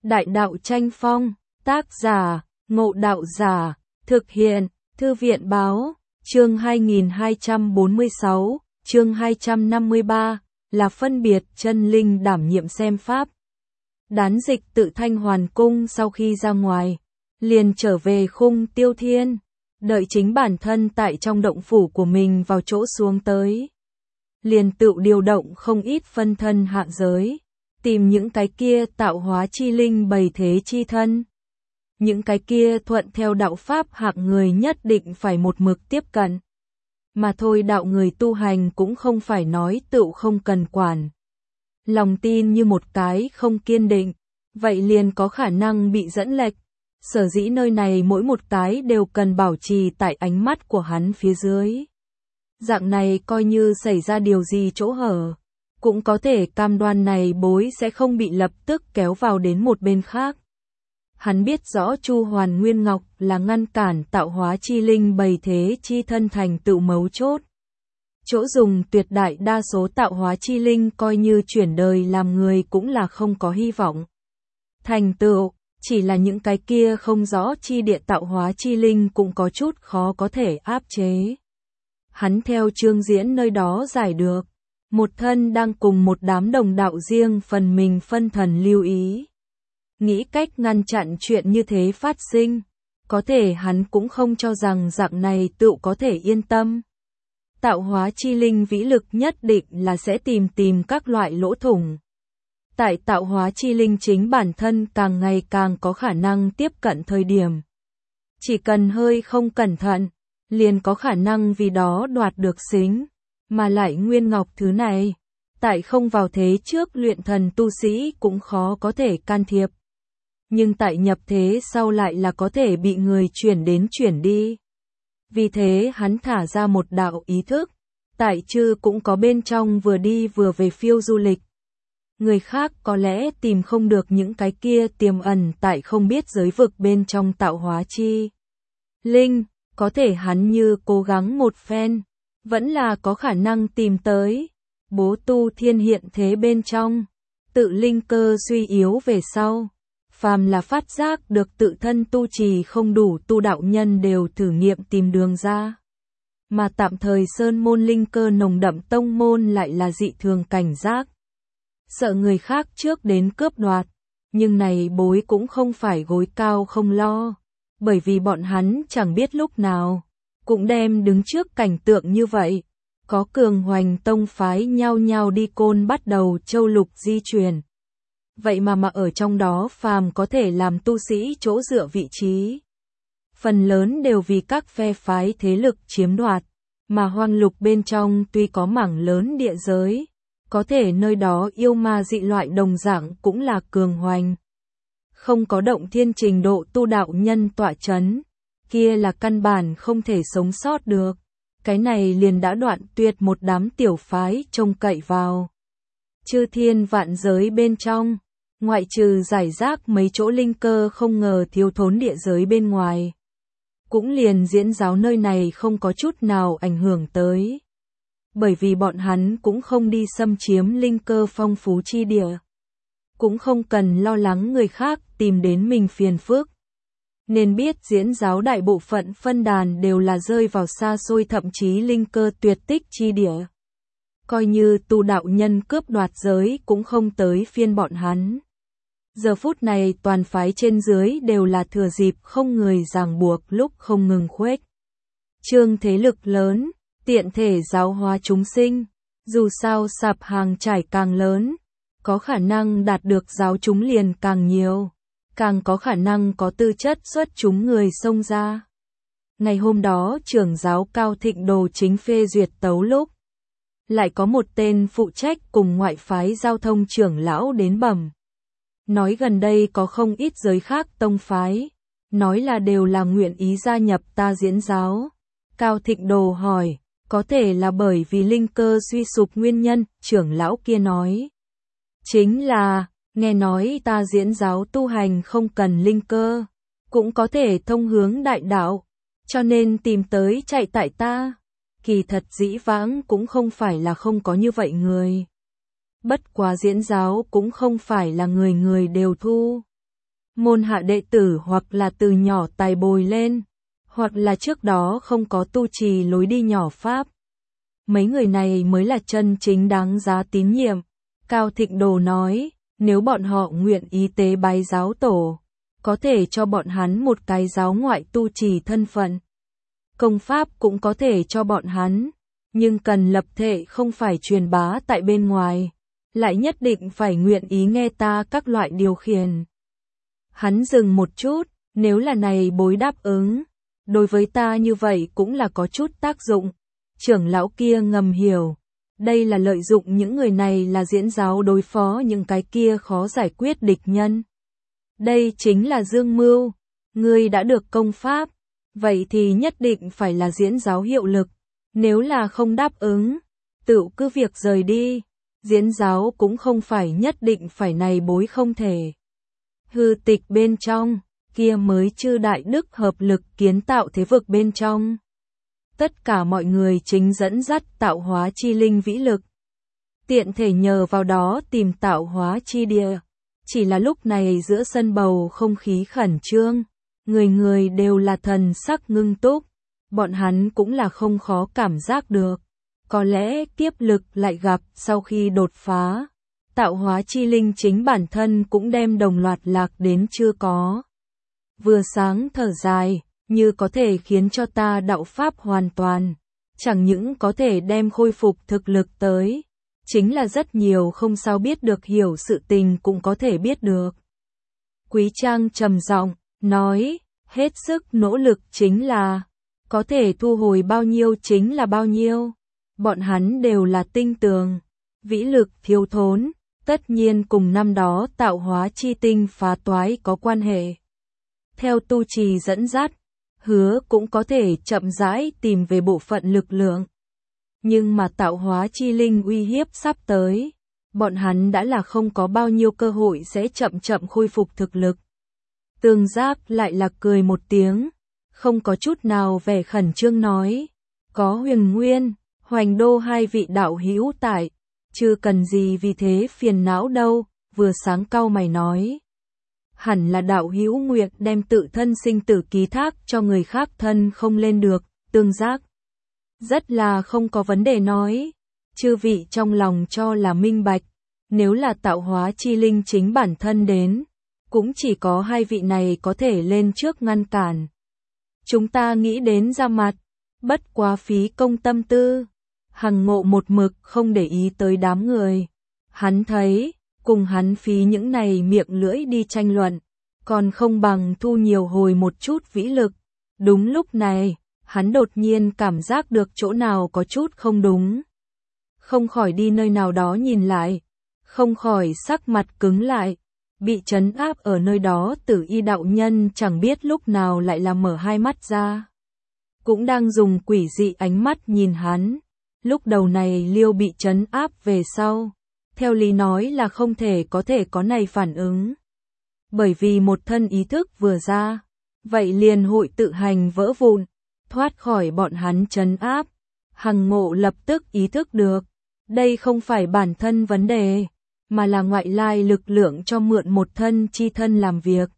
Đại đạo tranh phong, tác giả, Ngộ Đạo Giả, thực hiện, Thư viện báo, chương 2246, chương 253, là phân biệt chân linh đảm nhiệm xem pháp. Đán Dịch tự Thanh Hoàn Cung sau khi ra ngoài, liền trở về khung Tiêu Thiên, đợi chính bản thân tại trong động phủ của mình vào chỗ xuống tới. Liền tự điều động không ít phân thân hạ giới, tìm những cái kia tạo hóa chi linh bày thế chi thân. Những cái kia thuận theo đạo pháp hạng người nhất định phải một mực tiếp cận. Mà thôi đạo người tu hành cũng không phải nói tự không cần quản. Lòng tin như một cái không kiên định, vậy liền có khả năng bị dẫn lệch. Sở dĩ nơi này mỗi một cái đều cần bảo trì tại ánh mắt của hắn phía dưới. Dạng này coi như xảy ra điều gì chỗ hở, cũng có thể cam đoan này bối sẽ không bị lập tức kéo vào đến một bên khác. Hắn biết rõ Chu Hoàn Nguyên Ngọc là ngăn cản tạo hóa chi linh bày thế chi thân thành tựu mấu chốt. Chỗ dùng tuyệt đại đa số tạo hóa chi linh coi như chuyển đời làm người cũng là không có hy vọng. Thành tựu, chỉ là những cái kia không rõ chi địa tạo hóa chi linh cũng có chút khó có thể áp chế. Hắn theo Trương Diễn nơi đó giải được, một thân đang cùng một đám đồng đạo riêng phần mình phân thần lưu ý. Nghĩ cách ngăn chặn chuyện như thế phát sinh, có thể hắn cũng không cho rằng dạng này tự có thể yên tâm. Tạo hóa chi linh vĩ lực nhất định là sẽ tìm các loại lỗ thủng. Tại tạo hóa chi linh chính bản thân càng ngày càng có khả năng tiếp cận thời điểm. Chỉ cần hơi không cẩn thận, liền có khả năng vì đó đoạt được xính, mà lại Nguyên Ngọc thứ này, tại không vào thế trước luyện thần tu sĩ cũng khó có thể can thiệp. Nhưng tại nhập thế sau lại là có thể bị người chuyển đến chuyển đi. Vì thế hắn thả ra một đạo ý thức, tại chư cũng có bên trong vừa đi vừa về phiêu du lịch. Người khác có lẽ tìm không được những cái kia tiềm ẩn tại không biết giới vực bên trong tạo hóa chi linh, có thể hắn như cố gắng một phen, vẫn là có khả năng tìm tới. Bố tu thiên hiện thế bên trong, tự linh cơ suy yếu về sau. Phàm là phát giác được tự thân tu trì không đủ tu đạo nhân đều thử nghiệm tìm đường ra. Mà tạm thời sơn môn linh cơ nồng đậm tông môn lại là dị thường cảnh giác. Sợ người khác trước đến cướp đoạt, nhưng này bối cũng không phải gối cao không lo, bởi vì bọn hắn chẳng biết lúc nào, cũng đem đứng trước cảnh tượng như vậy. Có cường hoành tông phái nhao nhao đi Côn bắt đầu châu lục di chuyển. Vậy mà ở trong đó phàm có thể làm tu sĩ chỗ dựa vị trí. Phần lớn đều vì các phe phái thế lực chiếm đoạt, mà hoang lục bên trong tuy có mảng lớn địa giới, có thể nơi đó yêu ma dị loại đồng dạng cũng là cường hoành. Không có động thiên trình độ tu đạo nhân tọa chấn, kia là căn bản không thể sống sót được. Cái này liền đã đoạn tuyệt một đám tiểu phái trông cậy vào. Chư thiên vạn giới bên trong, ngoại trừ giải rác mấy chỗ linh cơ không ngờ thiếu thốn địa giới bên ngoài. Cũng liền Diễn giáo nơi này không có chút nào ảnh hưởng tới. Bởi vì bọn hắn cũng không đi xâm chiếm linh cơ phong phú chi địa. Cũng không cần lo lắng người khác tìm đến mình phiền phức. Nên biết Diễn giáo đại bộ phận phân đàn đều là rơi vào xa xôi thậm chí linh cơ tuyệt tích chi địa. Coi như tu đạo nhân cướp đoạt giới cũng không tới phiên bọn hắn. Giờ phút này toàn phái trên dưới đều là thừa dịp không người ràng buộc lúc không ngừng khuếch trương thế lực lớn, tiện thể giáo hóa chúng sinh. Dù sao sạp hàng trải càng lớn, có khả năng đạt được giáo chúng liền càng nhiều, càng có khả năng có tư chất xuất chúng người xông ra. Ngày hôm đó trưởng giáo Cao Thịnh Đồ chính phê duyệt tấu lúc, lại có một tên phụ trách cùng ngoại phái giao thông trưởng lão đến bẩm. Nói gần đây có không ít giới khác tông phái, nói là đều là nguyện ý gia nhập ta Diễn giáo. Cao Thịnh Đồ hỏi, có thể là bởi vì linh cơ suy sụp nguyên nhân, trưởng lão kia nói. Chính là, nghe nói ta Diễn giáo tu hành không cần linh cơ, cũng có thể thông hướng đại đạo, cho nên tìm tới chạy tại ta. Kỳ thật dĩ vãng cũng không phải là không có như vậy người. Bất quá Diễn giáo cũng không phải là người người đều thu. môn hạ đệ tử hoặc là từ nhỏ tài bồi lên, hoặc là trước đó không có tu trì lối đi nhỏ pháp. Mấy người này mới là chân chính đáng giá tín nhiệm. Cao Thịnh Đồ nói, nếu bọn họ nguyện ý tế bái giáo tổ, có thể cho bọn hắn một cái giáo ngoại tu trì thân phận. Công pháp cũng có thể cho bọn hắn, nhưng cần lập thể không phải truyền bá tại bên ngoài, lại nhất định phải nguyện ý nghe ta các loại điều khiển. Hắn dừng một chút, nếu là này bối đáp ứng, đối với ta như vậy cũng là có chút tác dụng. Trưởng lão kia ngầm hiểu, đây là lợi dụng những người này là diễn giáo đối phó những cái kia khó giải quyết địch nhân. Đây chính là dương mưu, ngươi đã được công pháp, vậy thì nhất định phải là diễn giáo hiệu lực, nếu là không đáp ứng, tự cứ việc rời đi, diễn giáo cũng không phải nhất định phải này bối không thể. Hư tịch bên trong, kia mới chư đại đức hợp lực kiến tạo thế vực bên trong. Tất cả mọi người chính dẫn dắt tạo hóa chi linh vĩ lực. Tiện thể nhờ vào đó tìm tạo hóa chi địa. Chỉ là lúc này giữa sân bầu không khí khẩn trương, người người đều là thần sắc ngưng túc, bọn hắn cũng là không khó cảm giác được. Có lẽ kiếp lực lại gặp sau khi đột phá, tạo hóa chi linh chính bản thân cũng đem đồng loạt lạc đến chưa có. Vừa sáng thở dài, như có thể khiến cho ta đạo pháp hoàn toàn, chẳng những có thể đem khôi phục thực lực tới, chính là rất nhiều không sao biết được hiểu sự tình cũng có thể biết được. Quý Trang trầm giọng nói, hết sức nỗ lực chính là, có thể thu hồi bao nhiêu chính là bao nhiêu. Bọn hắn đều là tinh tường, vĩ lực thiếu thốn, tất nhiên cùng năm đó tạo hóa chi tinh phá toái có quan hệ. Theo tu trì dẫn dắt, hứa cũng có thể chậm rãi tìm về bộ phận lực lượng. Nhưng mà tạo hóa chi linh uy hiếp sắp tới, bọn hắn đã là không có bao nhiêu cơ hội sẽ chậm chậm khôi phục thực lực. Tương Giáp lại là cười một tiếng, không có chút nào vẻ khẩn trương nói, có Huyền Nguyên, Hoành Đô hai vị đạo hữu tại, chưa cần gì vì thế phiền não đâu, vừa sáng cau mày nói. Hẳn là đạo hữu nguyện đem tự thân sinh tử ký thác cho người khác thân không lên được, Tương Giác. Rất là không có vấn đề nói, chư vị trong lòng cho là minh bạch, nếu là tạo hóa chi linh chính bản thân đến, cũng chỉ có hai vị này có thể lên trước ngăn cản. Chúng ta nghĩ đến ra mặt, bất quá phí công tâm tư. Hằng Ngộ một mực không để ý tới đám người. Hắn thấy, cùng hắn phí những này miệng lưỡi đi tranh luận, còn không bằng thu nhiều hồi một chút vĩ lực. Đúng lúc này, hắn đột nhiên cảm giác được chỗ nào có chút không đúng. Không khỏi đi nơi nào đó nhìn lại, không khỏi sắc mặt cứng lại. Bị trấn áp ở nơi đó Tử Y đạo nhân chẳng biết lúc nào lại là mở hai mắt ra. Cũng đang dùng quỷ dị ánh mắt nhìn hắn. Lúc đầu này Liêu bị trấn áp về sau, theo lý nói là không thể có này phản ứng. Bởi vì một thân ý thức vừa ra, vậy liền hội tự hành vỡ vụn, thoát khỏi bọn hắn trấn áp. Hằng Ngộ lập tức ý thức được, đây không phải bản thân vấn đề, mà là ngoại lai lực lượng cho mượn một thân chi thân làm việc.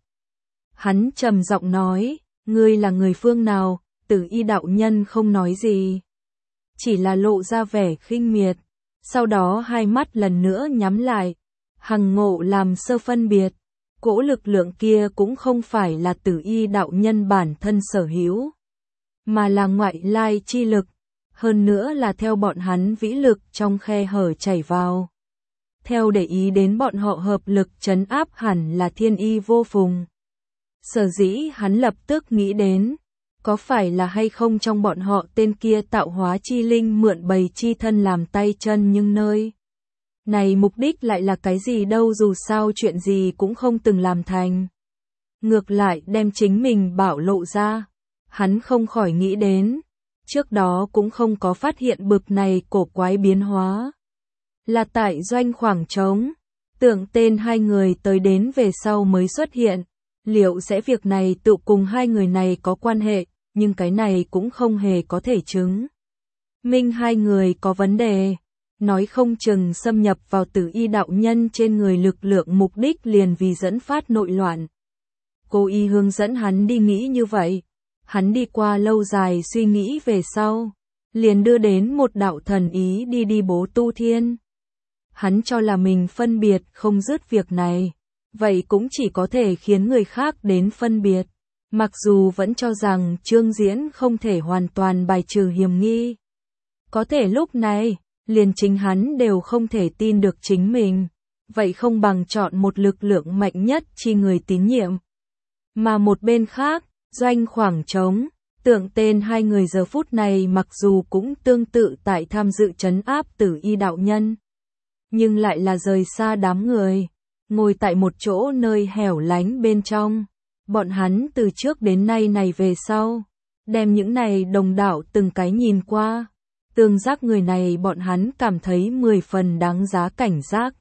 Hắn trầm giọng nói, ngươi là người phương nào? Tử Y đạo nhân không nói gì, chỉ là lộ ra vẻ khinh miệt, sau đó hai mắt lần nữa nhắm lại. Hằng Ngộ làm sơ phân biệt, cỗ lực lượng kia cũng không phải là Tử Y đạo nhân bản thân sở hữu, mà là ngoại lai chi lực, hơn nữa là theo bọn hắn vĩ lực trong khe hở chảy vào. Theo để ý đến bọn họ hợp lực trấn áp hẳn là thiên y vô phùng. Sở dĩ hắn lập tức nghĩ đến, có phải là hay không trong bọn họ tên kia tạo hóa chi linh mượn bầy chi thân làm tay chân nhưng nơi này mục đích lại là cái gì đâu, dù sao chuyện gì cũng không từng làm thành. Ngược lại đem chính mình bảo lộ ra, hắn không khỏi nghĩ đến, trước đó cũng không có phát hiện bực này cổ quái biến hóa. Là tại doanh khoảng trống, tưởng tên hai người tới đến về sau mới xuất hiện, liệu sẽ việc này tự cùng hai người này có quan hệ, nhưng cái này cũng không hề có thể chứng minh hai người có vấn đề, nói không chừng xâm nhập vào Tử Y đạo nhân trên người lực lượng mục đích liền vì dẫn phát nội loạn. Cô y hướng dẫn hắn đi nghĩ như vậy. Hắn đi qua lâu dài suy nghĩ về sau, liền đưa đến một đạo thần ý đi bố tu thiên. Hắn cho là mình phân biệt không dứt việc này, vậy cũng chỉ có thể khiến người khác đến phân biệt. Mặc dù vẫn cho rằng Trương Diễn không thể hoàn toàn bài trừ hiểm nghi. Có thể lúc này, liền chính hắn đều không thể tin được chính mình. Vậy không bằng chọn một lực lượng mạnh nhất chi người tín nhiệm. Mà một bên khác, Doanh khoảng trống, Tượng Tên hai người giờ phút này mặc dù cũng tương tự tại tham dự trấn áp Tử Y đạo nhân, nhưng lại là rời xa đám người, ngồi tại một chỗ nơi hẻo lánh bên trong. Bọn hắn từ trước đến nay này về sau, đem những này đồng đạo từng cái nhìn qua. Tương giác người này bọn hắn cảm thấy 10 phần đáng giá cảnh giác.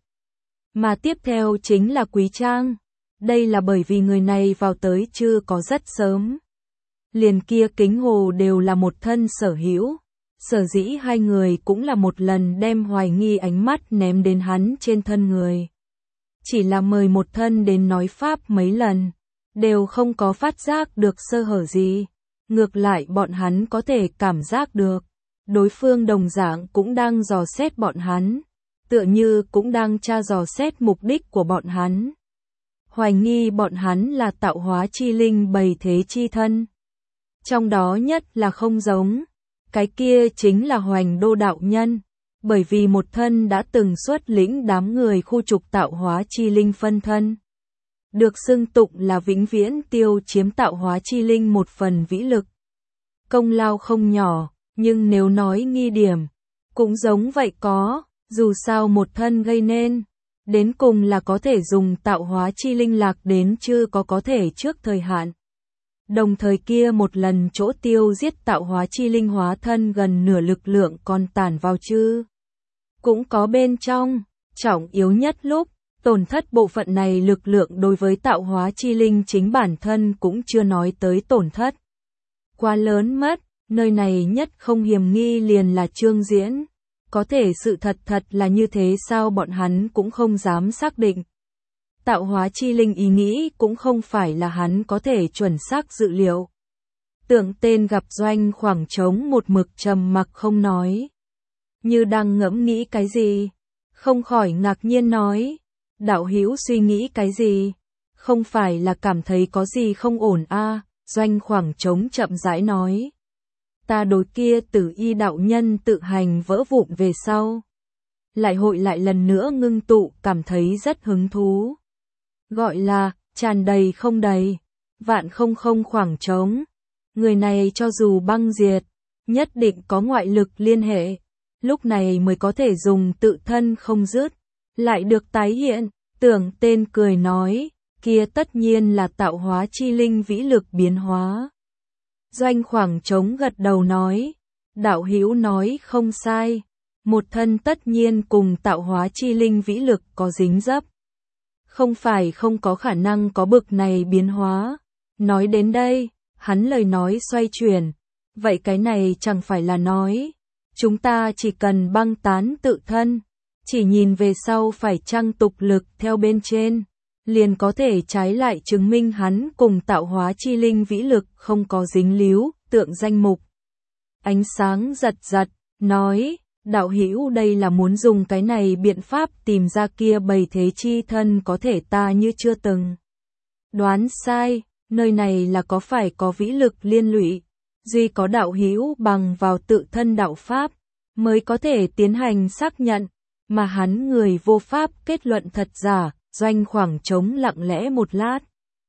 Mà tiếp theo chính là Quý Trang. Đây là bởi vì người này vào tới chưa có rất sớm. Liền kia kính hồ đều là một thân sở hữu. Sở dĩ hai người cũng là một lần đem hoài nghi ánh mắt ném đến hắn trên thân người. Chỉ là mời một thân đến nói pháp mấy lần, đều không có phát giác được sơ hở gì. Ngược lại bọn hắn có thể cảm giác được, đối phương đồng dạng cũng đang dò xét bọn hắn, tựa như cũng đang tra dò xét mục đích của bọn hắn. Hoài nghi bọn hắn là tạo hóa chi linh bày thế chi thân. Trong đó nhất là không giống, cái kia chính là Hoành Đô đạo nhân, bởi vì một thân đã từng xuất lĩnh đám người khu trục tạo hóa chi linh phân thân. Được xưng tụng là vĩnh viễn tiêu chiếm tạo hóa chi linh một phần vĩ lực. Công lao không nhỏ, nhưng nếu nói nghi điểm, cũng giống vậy có, dù sao một thân gây nên, đến cùng là có thể dùng tạo hóa chi linh lạc đến chưa có thể trước thời hạn. Đồng thời kia một lần chỗ tiêu giết tạo hóa chi linh hóa thân gần nửa lực lượng còn tản vào chư. Cũng có bên trong, trọng yếu nhất lúc, tổn thất bộ phận này lực lượng đối với tạo hóa chi linh chính bản thân cũng chưa nói tới tổn thất. Quá lớn mất, nơi này nhất không hiểm nghi liền là Trương Diễn. Có thể sự thật là như thế sao bọn hắn cũng không dám xác định. Tạo hóa chi linh ý nghĩ cũng không phải là hắn có thể chuẩn xác dự liệu. Tượng Tên gặp Doanh khoảng trống một mực trầm mặc không nói. Như đang ngẫm nghĩ cái gì, không khỏi ngạc nhiên nói. Đạo hữu suy nghĩ cái gì, không phải là cảm thấy có gì không ổn a? Doanh khoảng trống chậm rãi nói. Ta đối kia Tử Y đạo nhân tự hành vỡ vụn về sau. Lại hội lại lần nữa ngưng tụ cảm thấy rất hứng thú. Gọi là, tràn đầy không đầy, vạn không khoảng trống. Người này cho dù băng diệt, nhất định có ngoại lực liên hệ. Lúc này mới có thể dùng tự thân không dứt, lại được tái hiện. Tưởng Tên cười nói, kia tất nhiên là tạo hóa chi linh vĩ lực biến hóa. Doanh khoảng trống gật đầu nói, đạo hữu nói không sai, một thân tất nhiên cùng tạo hóa chi linh vĩ lực có dính dấp. Không phải không có khả năng có bực này biến hóa. Nói đến đây, hắn lời nói xoay chuyển, vậy cái này chẳng phải là nói, chúng ta chỉ cần băng tán tự thân, chỉ nhìn về sau phải chăng tục lực theo bên trên, liền có thể trái lại chứng minh hắn cùng tạo hóa chi linh vĩ lực không có dính líu. Tượng Danh mục ánh sáng giật giật, nói, đạo hữu đây là muốn dùng cái này biện pháp tìm ra kia bày thế chi thân có thể ta như chưa từng đoán sai, nơi này là có phải có vĩ lực liên lụy, duy có đạo hữu bằng vào tự thân đạo pháp, mới có thể tiến hành xác nhận, mà hắn người vô pháp kết luận thật giả. Doanh khoảng trống lặng lẽ một lát,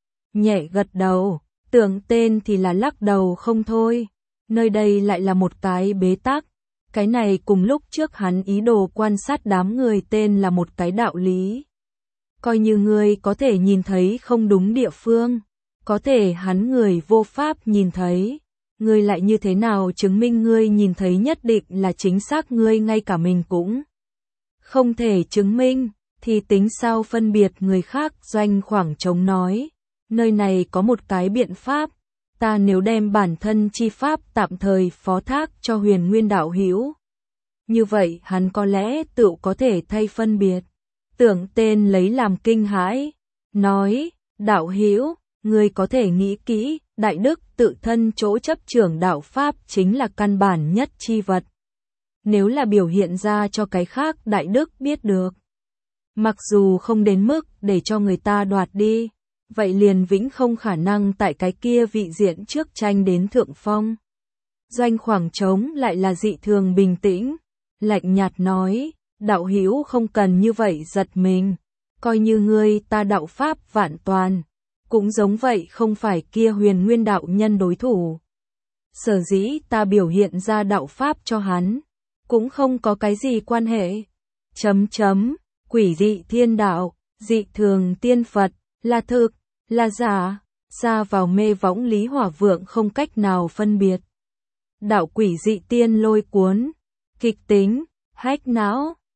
nhẹ gật đầu. Tưởng Tên thì là lắc đầu không thôi, nơi đây lại là một cái bế tắc, cái này cùng lúc trước hắn ý đồ quan sát đám người tên là một cái đạo lý. Coi như ngươi có thể nhìn thấy không đúng địa phương, có thể hắn người vô pháp nhìn thấy, ngươi lại như thế nào chứng minh ngươi nhìn thấy nhất định là chính xác, ngươi ngay cả mình cũng không thể chứng minh, thì tính sao phân biệt người khác. Doanh khoảng trống nói, nơi này có một cái biện pháp, ta nếu đem bản thân chi pháp tạm thời phó thác cho Huyền Nguyên đạo hữu, như vậy hắn có lẽ tự có thể thay phân biệt. Tưởng Tên lấy làm kinh hãi, nói, đạo hữu, Người có thể nghĩ kỹ, đại đức tự thân chỗ chấp trưởng đạo Pháp chính là căn bản nhất chi vật. Nếu là biểu hiện ra cho cái khác đại đức biết được, mặc dù không đến mức để cho người ta đoạt đi, vậy liền vĩnh không khả năng tại cái kia vị diện trước tranh đến thượng phong. Doanh khoảng trống lại là dị thường bình tĩnh, lạnh nhạt nói, đạo hữu không cần như vậy giật mình, coi như ngươi ta đạo Pháp vạn toàn, cũng giống vậy không phải kia Huyền Nguyên đạo nhân đối thủ. Sở dĩ ta biểu hiện ra đạo Pháp cho hắn, cũng không có cái gì quan hệ. Quỷ dị thiên đạo, dị thường tiên Phật, là thực, là giả, xa vào mê võng Lý Hỏa Vượng không cách nào phân biệt. Đạo quỷ dị tiên lôi cuốn, kịch tính, hách não,